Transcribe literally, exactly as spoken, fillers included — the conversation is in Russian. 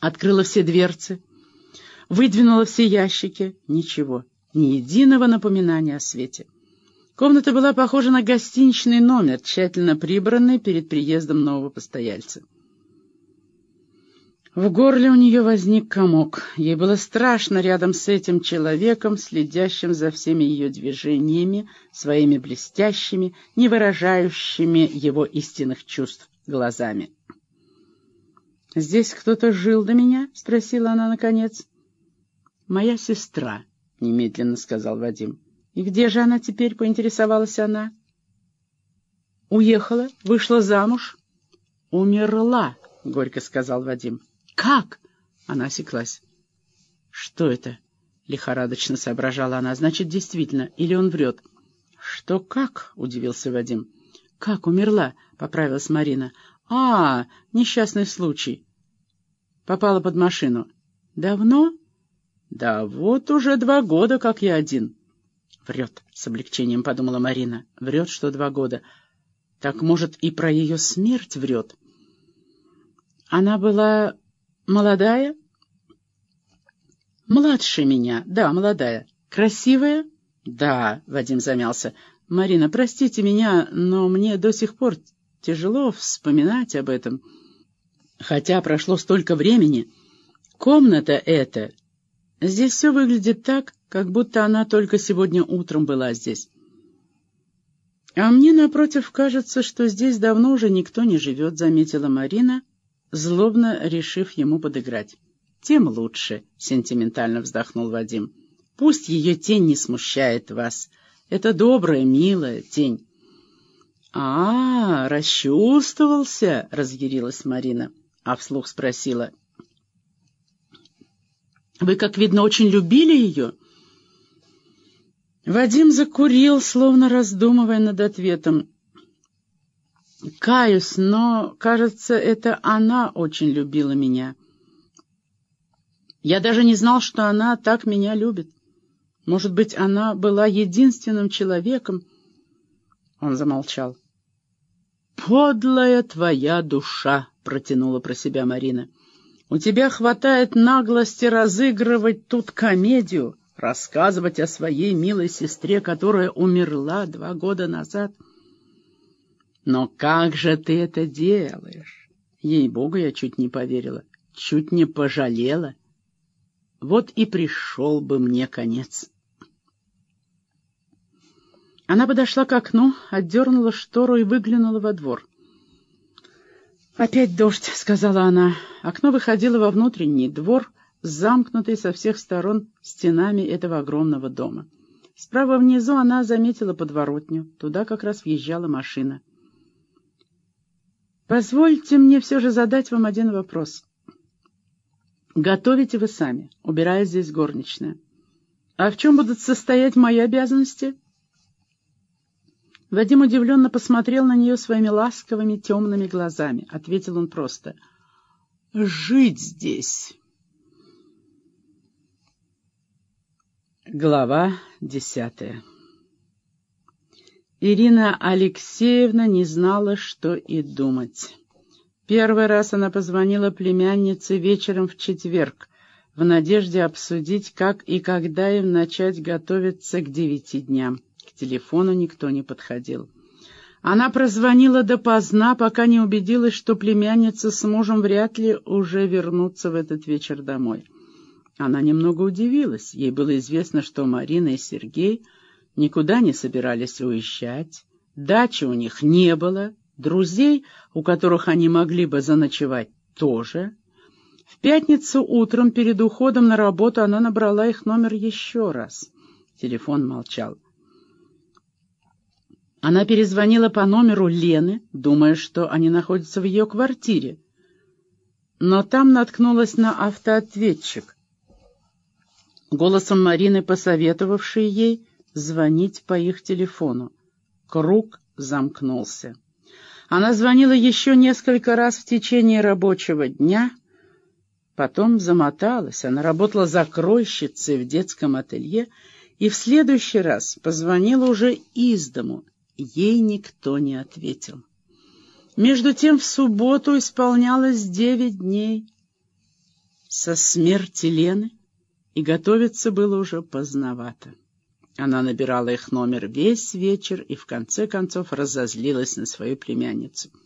Открыла все дверцы, выдвинула все ящики. Ничего, ни единого напоминания о свете. Комната была похожа на гостиничный номер, тщательно прибранный перед приездом нового постояльца. В горле у нее возник комок. Ей было страшно рядом с этим человеком, следящим за всеми ее движениями, своими блестящими, не выражающими его истинных чувств глазами. «Здесь кто-то жил до меня?» — спросила она наконец. «Моя сестра», — немедленно сказал Вадим. «И где же она теперь?» — поинтересовалась она. «Уехала, вышла замуж». «Умерла», — горько сказал Вадим. «Как?» — она осеклась. «Что это?» — лихорадочно соображала она. «Значит, действительно, или он врет?» «Что как?» — удивился Вадим. «Как умерла?» — поправилась Марина. «А, несчастный случай. Попала под машину». «Давно?» «Да вот уже два года, как я один». «Врет», — с облегчением подумала Марина. «Врет, что два года. Так, может, и про ее смерть врет?» «Она была молодая?» «Младше меня, да, молодая. Красивая?» «Да», — Вадим замялся. «Марина, простите меня, но мне до сих пор тяжело вспоминать об этом. Хотя прошло столько времени. Комната эта... Здесь все выглядит так, как будто она только сегодня утром была здесь. А мне, напротив, кажется, что здесь давно уже никто не живет», — заметила Марина, злобно решив ему подыграть. «Тем лучше», — сентиментально вздохнул Вадим. «Пусть ее тень не смущает вас. Это добрая, милая тень». «А, расчувствовался», — разъярилась Марина, а вслух спросила. «Вы, как видно, очень любили ее?» Вадим закурил, словно раздумывая над ответом. «Каюсь, но, кажется, это она очень любила меня. Я даже не знал, что она так меня любит. Может быть, она была единственным человеком...» Он замолчал. «Подлая твоя душа», — протянула про себя Марина. «У тебя хватает наглости разыгрывать тут комедию, рассказывать о своей милой сестре, которая умерла два года назад. Но как же ты это делаешь? Ей-богу, я чуть не поверила, чуть не пожалела. Вот и пришел бы мне конец». Она подошла к окну, отдернула штору и выглянула во двор. «Опять дождь», — сказала она. Окно выходило во внутренний двор, замкнутый со всех сторон стенами этого огромного дома. Справа внизу она заметила подворотню. Туда как раз въезжала машина. «Позвольте мне все же задать вам один вопрос. Готовите вы сами, убирая здесь горничная. А в чем будут состоять мои обязанности?» Вадим удивленно посмотрел на нее своими ласковыми темными глазами. Ответил он просто: «Жить здесь». Глава десятая. Ирина Алексеевна не знала, что и думать. Первый раз она позвонила племяннице вечером в четверг, в надежде обсудить, как и когда им начать готовиться к девяти дням. К телефону никто не подходил. Она прозвонила допоздна, пока не убедилась, что племянница с мужем вряд ли уже вернутся в этот вечер домой. Она немного удивилась. Ей было известно, что Марина и Сергей никуда не собирались уезжать, дачи у них не было, друзей, у которых они могли бы заночевать, тоже. В пятницу утром перед уходом на работу она набрала их номер еще раз. Телефон молчал. Она перезвонила по номеру Лены, думая, что они находятся в ее квартире. Но там наткнулась на автоответчик, голосом Марины посоветовавшей ей звонить по их телефону. Круг замкнулся. Она звонила еще несколько раз в течение рабочего дня, потом замоталась. Она работала закройщицей в детском ателье и в следующий раз позвонила уже из дому. Ей никто не ответил. Между тем в субботу исполнялось девять дней. со смерти Лены, и готовиться было уже поздновато. Она набирала их номер весь вечер и в конце концов разозлилась на свою племянницу.